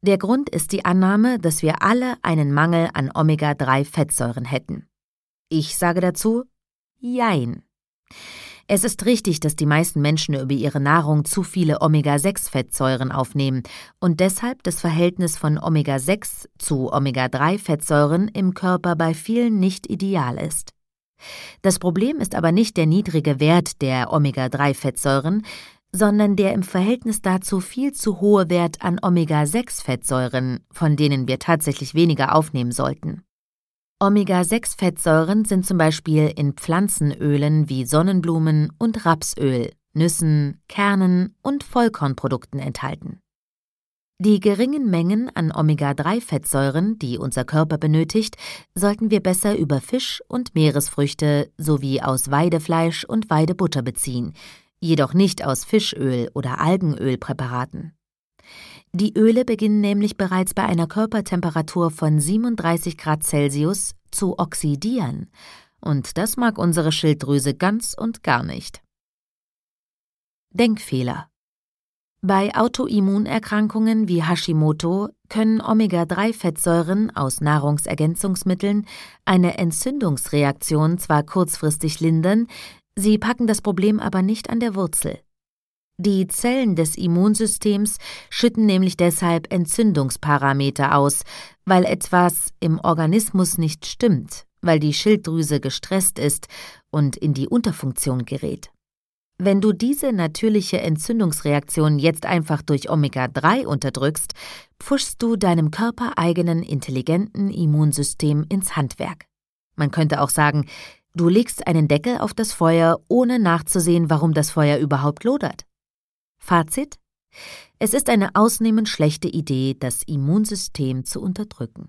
Der Grund ist die Annahme, dass wir alle einen Mangel an Omega-3-Fettsäuren hätten. Ich sage dazu, jein. Es ist richtig, dass die meisten Menschen über ihre Nahrung zu viele Omega-6-Fettsäuren aufnehmen und deshalb das Verhältnis von Omega-6 zu Omega-3-Fettsäuren im Körper bei vielen nicht ideal ist. Das Problem ist aber nicht der niedrige Wert der Omega-3-Fettsäuren, sondern der im Verhältnis dazu viel zu hohe Wert an Omega-6-Fettsäuren, von denen wir tatsächlich weniger aufnehmen sollten. Omega-6-Fettsäuren sind zum Beispiel in Pflanzenölen wie Sonnenblumen- und Rapsöl, Nüssen, Kernen und Vollkornprodukten enthalten. Die geringen Mengen an Omega-3-Fettsäuren, die unser Körper benötigt, sollten wir besser über Fisch und Meeresfrüchte sowie aus Weidefleisch und Weidebutter beziehen, jedoch nicht aus Fischöl oder Algenölpräparaten. Die Öle beginnen nämlich bereits bei einer Körpertemperatur von 37 Grad Celsius zu oxidieren, und das mag unsere Schilddrüse ganz und gar nicht. Denkfehler. Bei Autoimmunerkrankungen wie Hashimoto können Omega-3-Fettsäuren aus Nahrungsergänzungsmitteln eine Entzündungsreaktion zwar kurzfristig lindern, sie packen das Problem aber nicht an der Wurzel. Die Zellen des Immunsystems schütten nämlich deshalb Entzündungsparameter aus, weil etwas im Organismus nicht stimmt, weil die Schilddrüse gestresst ist und in die Unterfunktion gerät. Wenn du diese natürliche Entzündungsreaktion jetzt einfach durch Omega-3 unterdrückst, pfuschst du deinem körpereigenen intelligenten Immunsystem ins Handwerk. Man könnte auch sagen, du legst einen Deckel auf das Feuer, ohne nachzusehen, warum das Feuer überhaupt lodert. Fazit: Es ist eine ausnehmend schlechte Idee, das Immunsystem zu unterdrücken.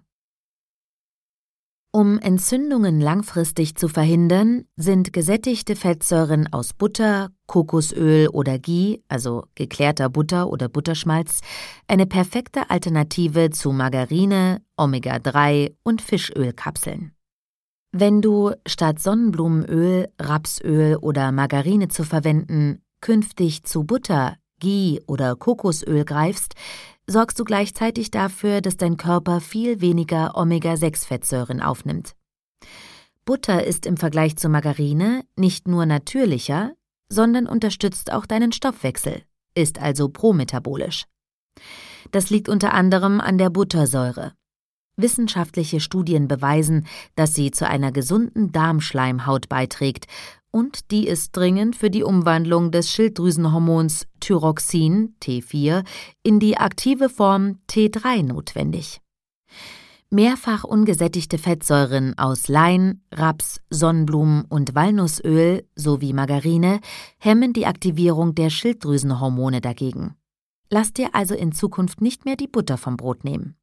Um Entzündungen langfristig zu verhindern, sind gesättigte Fettsäuren aus Butter, Kokosöl oder Ghee, also geklärter Butter oder Butterschmalz, eine perfekte Alternative zu Margarine, Omega-3 und Fischölkapseln. Wenn du statt Sonnenblumenöl, Rapsöl oder Margarine zu verwenden, künftig zu Butter, Ghee oder Kokosöl greifst, sorgst du gleichzeitig dafür, dass dein Körper viel weniger Omega-6-Fettsäuren aufnimmt. Butter ist im Vergleich zu Margarine nicht nur natürlicher, sondern unterstützt auch deinen Stoffwechsel, ist also prometabolisch. Das liegt unter anderem an der Buttersäure. Wissenschaftliche Studien beweisen, dass sie zu einer gesunden Darmschleimhaut beiträgt, und die ist dringend für die Umwandlung des Schilddrüsenhormons Thyroxin T4 in die aktive Form T3 notwendig. Mehrfach ungesättigte Fettsäuren aus Lein, Raps, Sonnenblumen- und Walnussöl sowie Margarine hemmen die Aktivierung der Schilddrüsenhormone dagegen. Lass dir also in Zukunft nicht mehr die Butter vom Brot nehmen.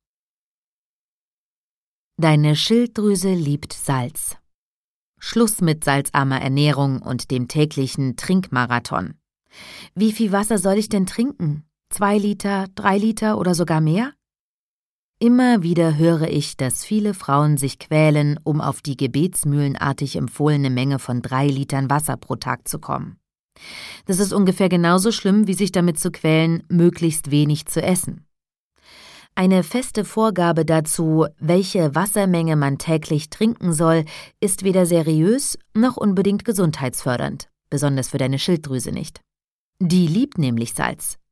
Deine Schilddrüse liebt Salz. Schluss mit salzarmer Ernährung und dem täglichen Trinkmarathon. Wie viel Wasser soll ich denn trinken? 2 Liter, 3 Liter oder sogar mehr? Immer wieder höre ich, dass viele Frauen sich quälen, um auf die gebetsmühlenartig empfohlene Menge von 3 Litern Wasser pro Tag zu kommen. Das ist ungefähr genauso schlimm, wie sich damit zu quälen, möglichst wenig zu essen. Eine feste Vorgabe dazu, welche Wassermenge man täglich trinken soll, ist weder seriös noch unbedingt gesundheitsfördernd, besonders für deine Schilddrüse nicht. Die liebt nämlich Salz.